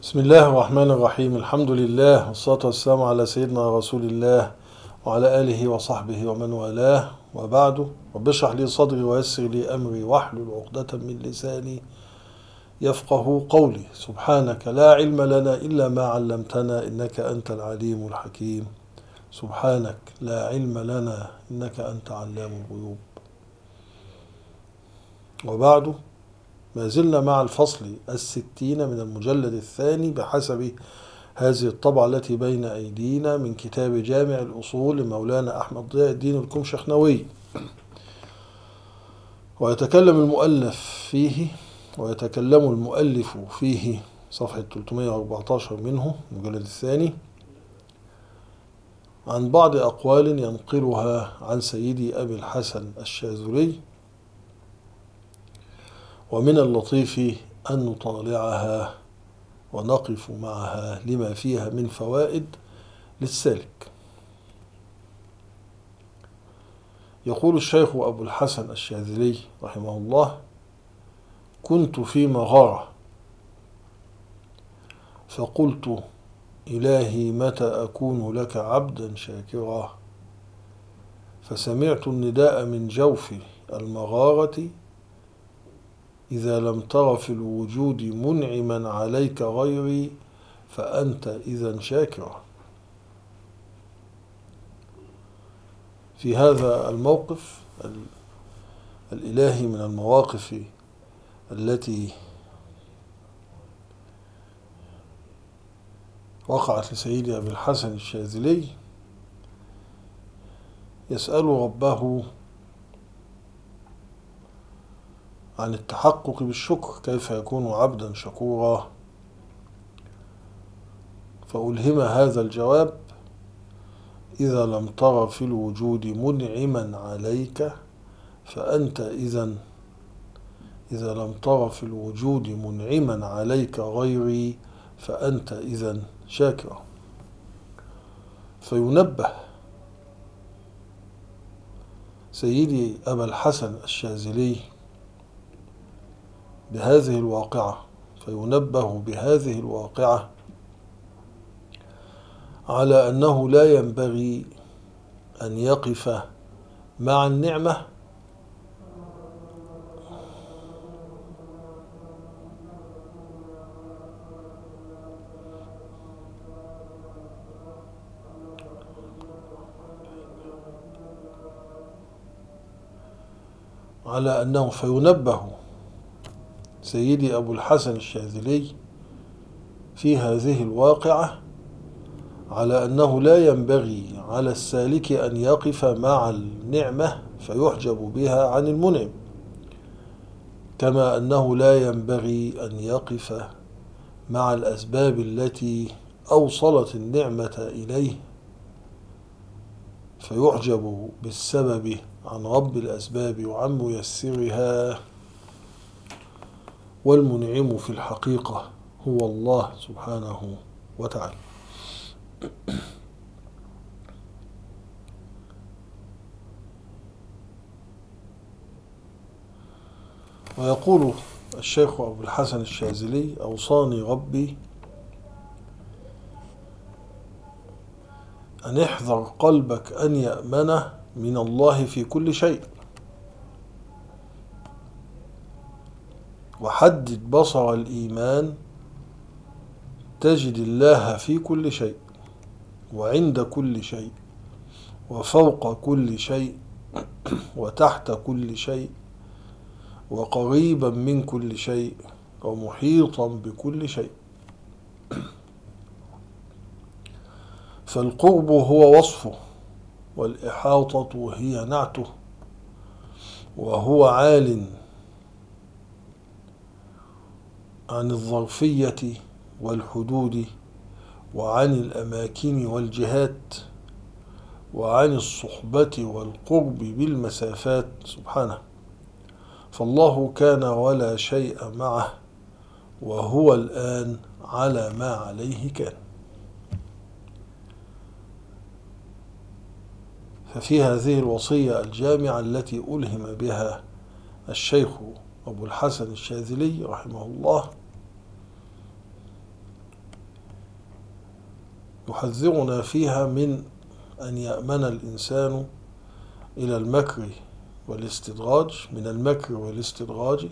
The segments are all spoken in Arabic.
بسم الله الرحمن الرحيم. الحمد لله والصلاة والسلام على سيدنا رسول الله وعلى آله وصحبه ومن والاه، وبعد. رب اشرح لي صدري ويسر لي أمري واحلل عقدة من لساني يفقه قولي. سبحانك لا علم لنا إلا ما علمتنا إنك أنت العليم الحكيم. سبحانك لا علم لنا إنك أنت علام الغيوب. وبعد، ما زلنا مع الفصل 60 من المجلد الثاني بحسب هذه الطبعة التي بين أيدينا من كتاب جامع الأصول لمولانا أحمد ضياء الدين الكمشخنوي. ويتكلم المؤلف فيه صفحة 314 منه المجلد الثاني عن بعض أقوال ينقلها عن سيدي أبي الحسن الشاذلي، ومن اللطيف أن نطالعها ونقف معها لما فيها من فوائد للسالك. يقول الشيخ أبو الحسن الشاذلي رحمه الله: كنت في مغارة فقلت: إلهي متى أكون لك عبدا شاكرا؟ فسمعت النداء من جوف المغارة: إذا لم تر في الوجود منعما عليك غيري فأنت إذا شاكرا. في هذا الموقف الإلهي من المواقف التي وقعت لسيدي أبي الحسن الشاذلي، يسأل ربه عن التحقق بالشكر، كيف يكون عبدا شكورا؟ فألهم هذا الجواب: إذا لم تر في الوجود منعما عليك فأنت إذا لم تر في الوجود منعما عليك غيري فأنت إذا شاكرا. فينبه سيدي أبا الحسن الشاذلي بهذه الواقعة على أنه لا ينبغي أن يقف مع النعمة فينبه سيدي أبو الحسن الشاذلي في هذه الواقعة على أنه لا ينبغي على السالك أن يقف مع النعمة فيحجب بها عن المنعم، كما أنه لا ينبغي أن يقف مع الأسباب التي أوصلت النعمة إليه فيحجب بالسبب عن رب الأسباب وعن ميسرها. والمنعم في الحقيقة هو الله سبحانه وتعالى. ويقول الشيخ أبو الحسن الشاذلي: أوصاني ربي أن احذر قلبك أن يأمن من الله في كل شيء، وحدد بصر الإيمان تجد الله في كل شيء وعند كل شيء وفوق كل شيء وتحت كل شيء وقريبا من كل شيء ومحيطا بكل شيء. فالقرب هو وصفه، والإحاطة هي نعته، وهو عال عن الظرفية والحدود وعن الأماكن والجهات وعن الصحبة والقرب بالمسافات سبحانه. فالله كان ولا شيء معه، وهو الآن على ما عليه كان. ففي هذه الوصية الجامعة التي ألهم بها الشيخ أبو الحسن الشاذلي رحمه الله يحذرنا فيها من أن يأمن الإنسان إلى المكر والاستدراج، من المكر والاستدراج،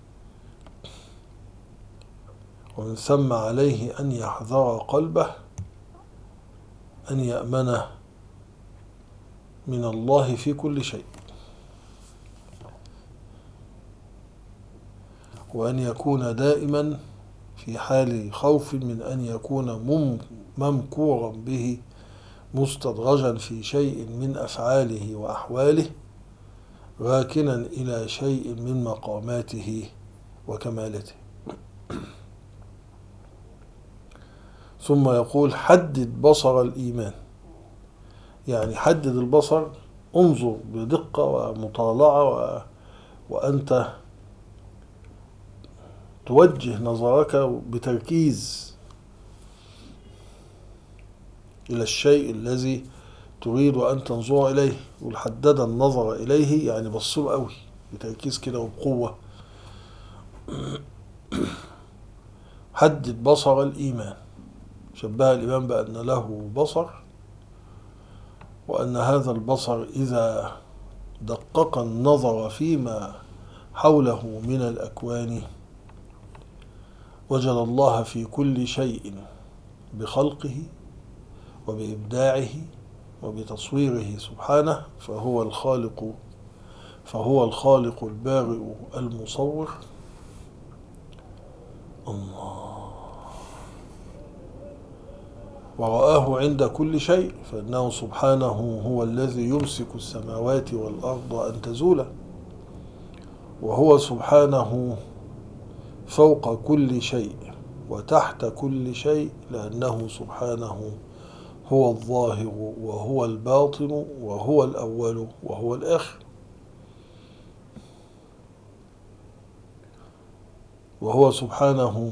ومن ثم عليه أن يحذر قلبه أن يأمن من الله في كل شيء، وأن يكون دائما في حال خوف من أن يكون ممكورا به، مستدرجا في شيء من أفعاله وأحواله، راكنا إلى شيء من مقاماته وكمالته. ثم يقول حدد بصر الإيمان، يعني حدد البصر، انظر بدقة ومطالعة، وأنت توجه نظرك بتركيز إلى الشيء الذي تريد أن تنظر إليه. والحدد النظر إليه يعني بصر قوي بتركيز كده وبقوة. حدد بصر الإيمان، شبه الإيمان بأن له بصر، وأن هذا البصر إذا دقق النظر فيما حوله من الأكوان وجد الله في كل شيء بخلقه وبإبداعه وبتصويره سبحانه، فهو الخالق البارئ المصور. الله. ورآه عند كل شيء، فإنه سبحانه هو الذي يمسك السماوات والأرض أن تزولا، وهو سبحانه فوق كل شيء وتحت كل شيء، لأنه سبحانه هو الظاهر وهو الباطن وهو الأول وهو الآخر. وهو سبحانه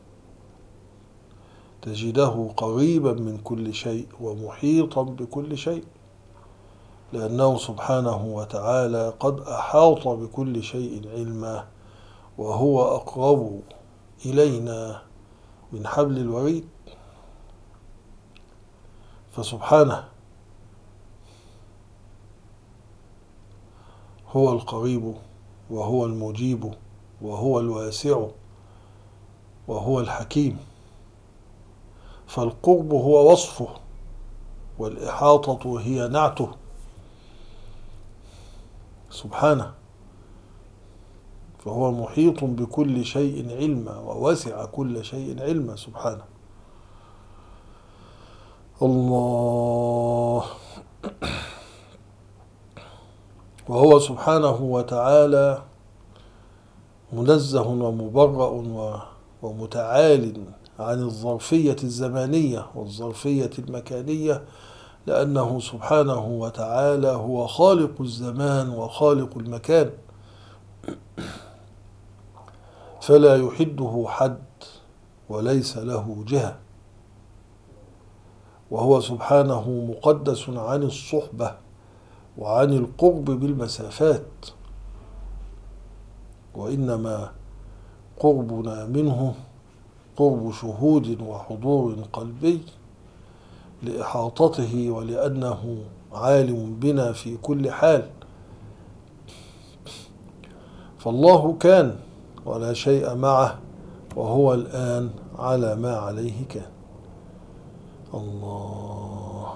تجده قريبا من كل شيء ومحيطا بكل شيء، لأنه سبحانه وتعالى قد أحاط بكل شيء علما، وهو أقرب إلينا من حبل الوريد. فسبحانه هو القريب وهو المجيب وهو الواسع وهو الحكيم. فالقرب هو وصفه، والإحاطة هي نعته سبحانه. فهو محيط بكل شيء علما ووسع كل شيء علما سبحانه. الله. وهو سبحانه وتعالى منزه ومبرأ ومتعال عن الظرفية الزمانية والظرفية المكانية، لأنه سبحانه وتعالى هو خالق الزمان وخالق المكان، فلا يحده حد وليس له جهة. وهو سبحانه مقدس عن الصحبة وعن القرب بالمسافات، وإنما قربنا منه قرب شهود وحضور قلبي لإحاطته، ولأنه عالم بنا في كل حال. فالله كان ولا شيء معه، وهو الآن على ما عليه كان. الله.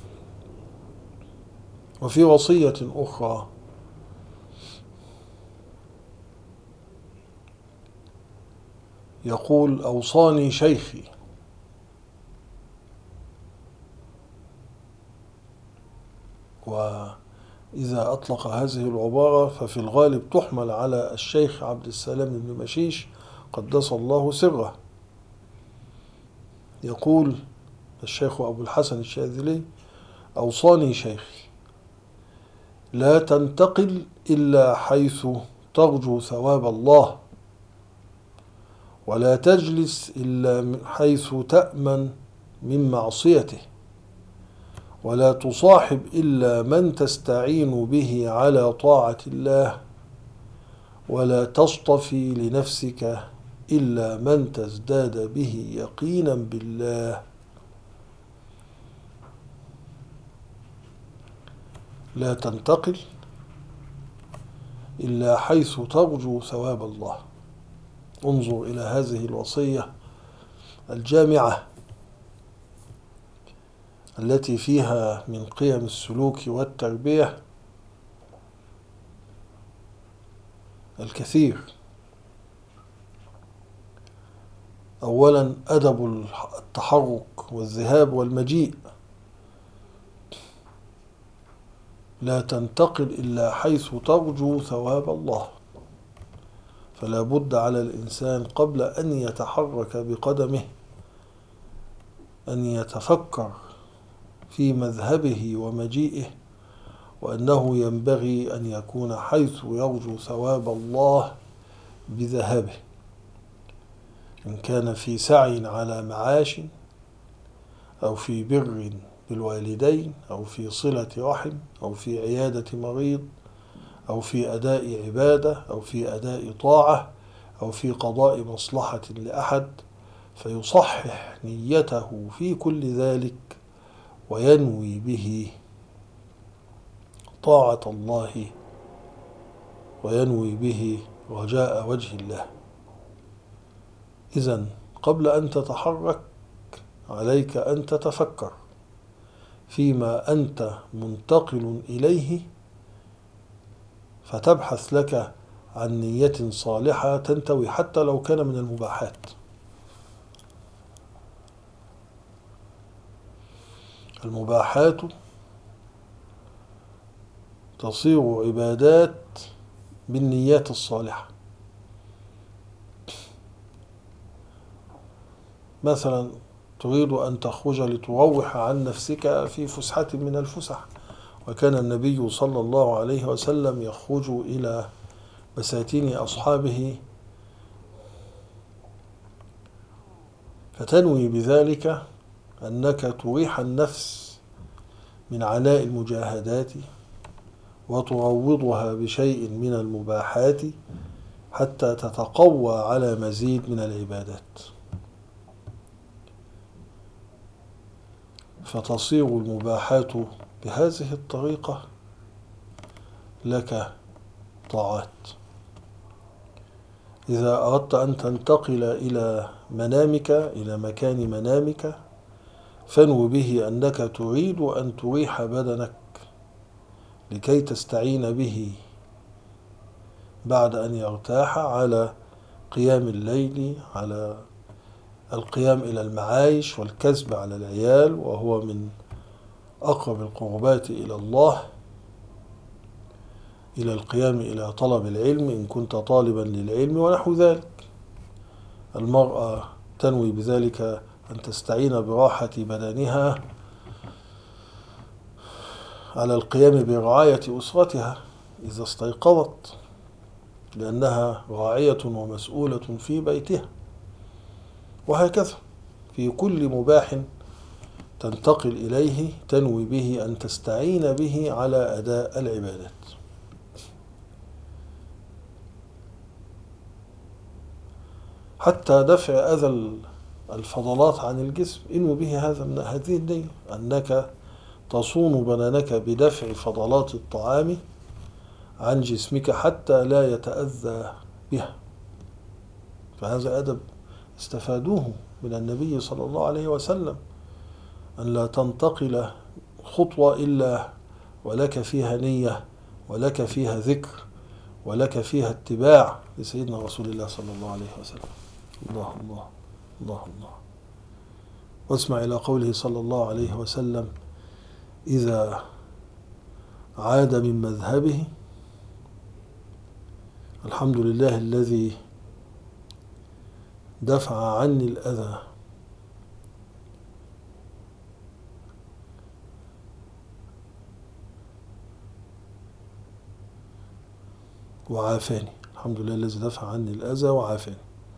وفي وصية أخرى يقول أوصاني شيخي، وإذا أطلق هذه العبارة ففي الغالب تحمل على الشيخ عبد السلام بن مشيش قدس الله سره. يقول الشيخ أبو الحسن الشاذلي أوصاني شيخي لا تنتقل إلا حيث ترجو ثواب الله، ولا تجلس إلا حيث تأمن من معصيته، ولا تصاحب إلا من تستعين به على طاعة الله، ولا تصطفي لنفسك إلا من تزداد به يقينا بالله. لا تنتقل إلا حيث ترجو ثواب الله. انظر إلى هذه الوصية الجامعة التي فيها من قيم السلوك والتربية الكثير. أولا أدب التحرك والذهاب والمجيء، لا تنتقل إلا حيث ترجو ثواب الله. فلا بد على الإنسان قبل أن يتحرك بقدمه أن يتفكر في مذهبه ومجيئه، وأنه ينبغي أن يكون حيث يرجو ثواب الله بذهابه، إن كان في سعي على معاش، أو في بر بالوالدين، أو في صلة رحم، أو في عيادة مريض، أو في أداء عبادة، أو في أداء طاعة، أو في قضاء مصلحة لأحد، فيصحح نيته في كل ذلك وينوي به طاعة الله، وينوي به رجاء وجه الله. إذن قبل أن تتحرك عليك أن تتفكر فيما أنت منتقل إليه، فتبحث لك عن نية صالحة تنتوي حتى لو كان من المباحات. المباحات تصير عبادات بالنيات الصالحة. مثلا تريد أن تخرج لتروح عن نفسك في فسحة من الفسح، وكان النبي صلى الله عليه وسلم يخرج إلى بساتين أصحابه، فتنوي بذلك أنك تريح النفس من عناء المجاهدات وتروضها بشيء من المباحات حتى تتقوى على مزيد من العبادات، فتصير المباحات بهذه الطريقة لك طاعات. إذا أردت أن تنتقل إلى منامك، إلى مكان منامك، فانو به أنك تريد أن تريح بدنك لكي تستعين به بعد أن يرتاح على قيام الليل، على القيام إلى المعايش والكسب على العيال، وهو من أقرب القربات إلى الله، إلى القيام إلى طلب العلم إن كنت طالبا للعلم ونحو ذلك. المرأة تنوي بذلك أن تستعين براحة بدنها على القيام برعاية أسرتها إذا استيقظت، لأنها راعية ومسؤولة في بيتها. وهكذا في كل مباح تنتقل إليه تنوي به أن تستعين به على أداء العبادات. حتى دفع أذى الفضلات عن الجسم انوي به هذه النية، أنك تصون بدنك بدفع فضلات الطعام عن جسمك حتى لا يتأذى بها. فهذا أدب استفادوه من النبي صلى الله عليه وسلم، أن لا تنتقل خطوة إلا ولك فيها نية، ولك فيها ذكر، ولك فيها اتباع لسيدنا رسول الله صلى الله عليه وسلم. الله الله الله الله. واسمع إلى قوله صلى الله عليه وسلم: إذا عاد من مذهبه: الحمد لله الذي دفع عني الأذى وعافاني. الحمد لله الذي دفع عني الأذى وعافاني.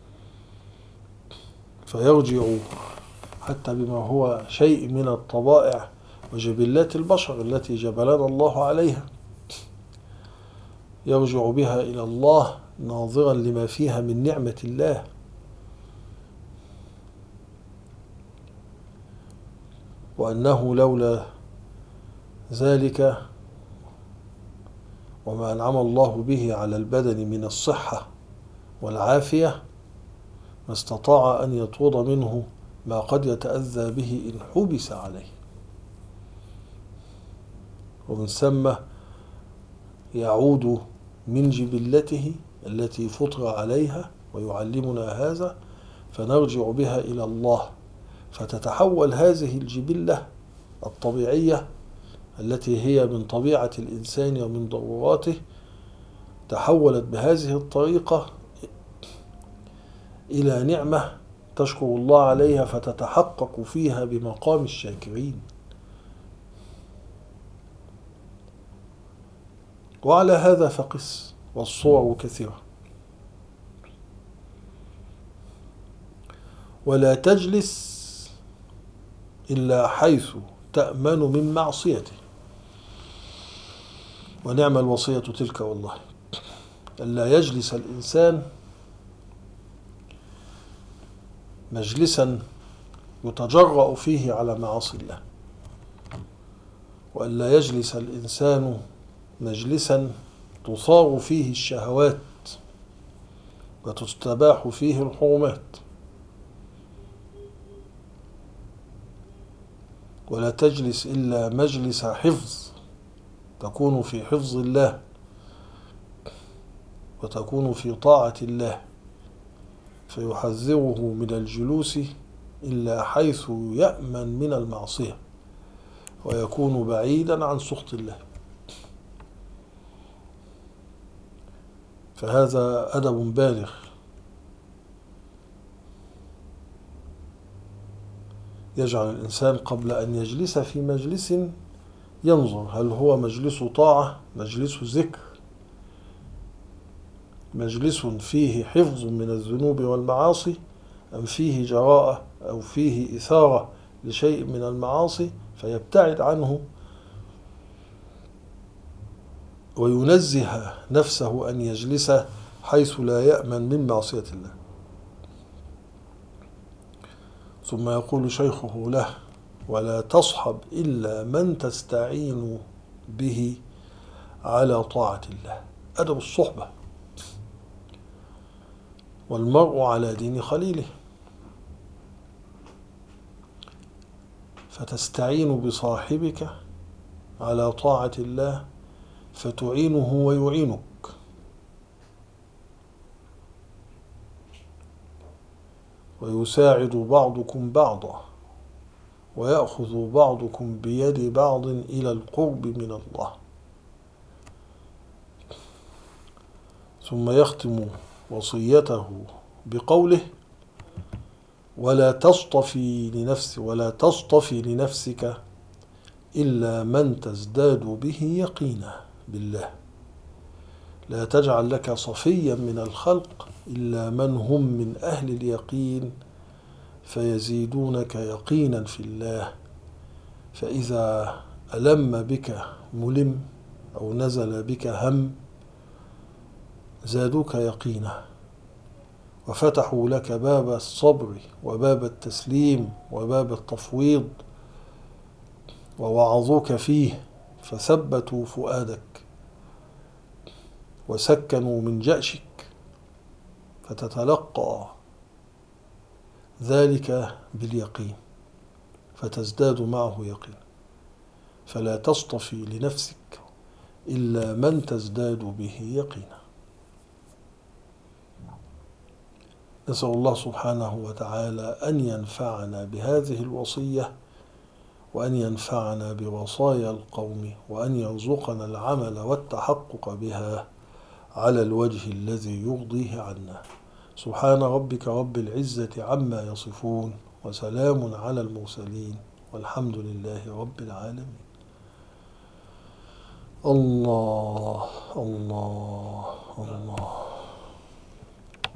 فيرجع حتى بما هو شيء من الطبائع وجبلات البشر التي جبلنا الله عليها، يرجع بها إلى الله ناظرا لما فيها من نعمة الله، وأنه لولا ذلك وما أنعم الله به على البدن من الصحة والعافية ما استطاع أن يطرد منه ما قد يتأذى به إن حبس عليه. ومن ثم يعود من جبلته التي فطر عليها ويعلمنا هذا، فنرجع بها إلى الله، فتتحول هذه الجبلة الطبيعية التي هي من طبيعة الإنسان ومن ضروراته، تحولت بهذه الطريقة إلى نعمة تشكر الله عليها، فتتحقق فيها بمقام الشاكرين. وعلى هذا فقس، والصور كثيرة. ولا تجلس إلا حيث تأمن من معصيته. ونعم الوصية تلك والله، ألا يجلس الإنسان مجلسا يتجرأ فيه على معاصي الله، وألا يجلس الإنسان مجلسا تصار فيه الشهوات وتستباح فيه الحرمات. ولا تجلس إلا مجلس حفظ، تكون في حفظ الله وتكون في طاعة الله، فيحذره من الجلوس إلا حيث يأمن من المعصية ويكون بعيدا عن سخط الله. فهذا أدب بالغ يجعل الإنسان قبل أن يجلس في مجلس ينظر هل هو مجلس طاعة، مجلس ذكر، مجلس فيه حفظ من الذنوب والمعاصي، أم فيه جراءة أو فيه إثارة لشيء من المعاصي فيبتعد عنه وينزه نفسه أن يجلس حيث لا يأمن من معصية الله. ثم يقول شيخه له: ولا تصحب إلا من تستعين به على طاعة الله. أدب الصحبة. والمرء على دين خليله، فتستعين بصاحبك على طاعة الله فتعينه ويعينك. ويساعد بعضكم بعضا ويأخذ بعضكم بيد بعض إلى القرب من الله. ثم يختم وصيته بقوله: ولا تصطفي لنفسك إلا من تزداد به يقينا بالله. لا تجعل لك صفيا من الخلق إلا من هم من أهل اليقين فيزيدونك يقينا في الله. فإذا ألم بك ملم أو نزل بك هم زادوك يقينا، وفتحوا لك باب الصبر وباب التسليم وباب التفويض، ووعظوك فيه فثبتوا فؤادك وسكنوا من جأشك، فتتلقى ذلك باليقين فتزداد معه يقين. فلا تصطفي لنفسك إلا من تزداد به يقينا. نسأل الله سبحانه وتعالى أن ينفعنا بهذه الوصية، وأن ينفعنا بوصايا القوم، وأن يرزقنا العمل والتحقق بها على الوجه الذي يرضيه عنا. سبحان ربك رب العزة عما يصفون، وسلام على المرسلين، والحمد لله رب العالمين. الله الله الله.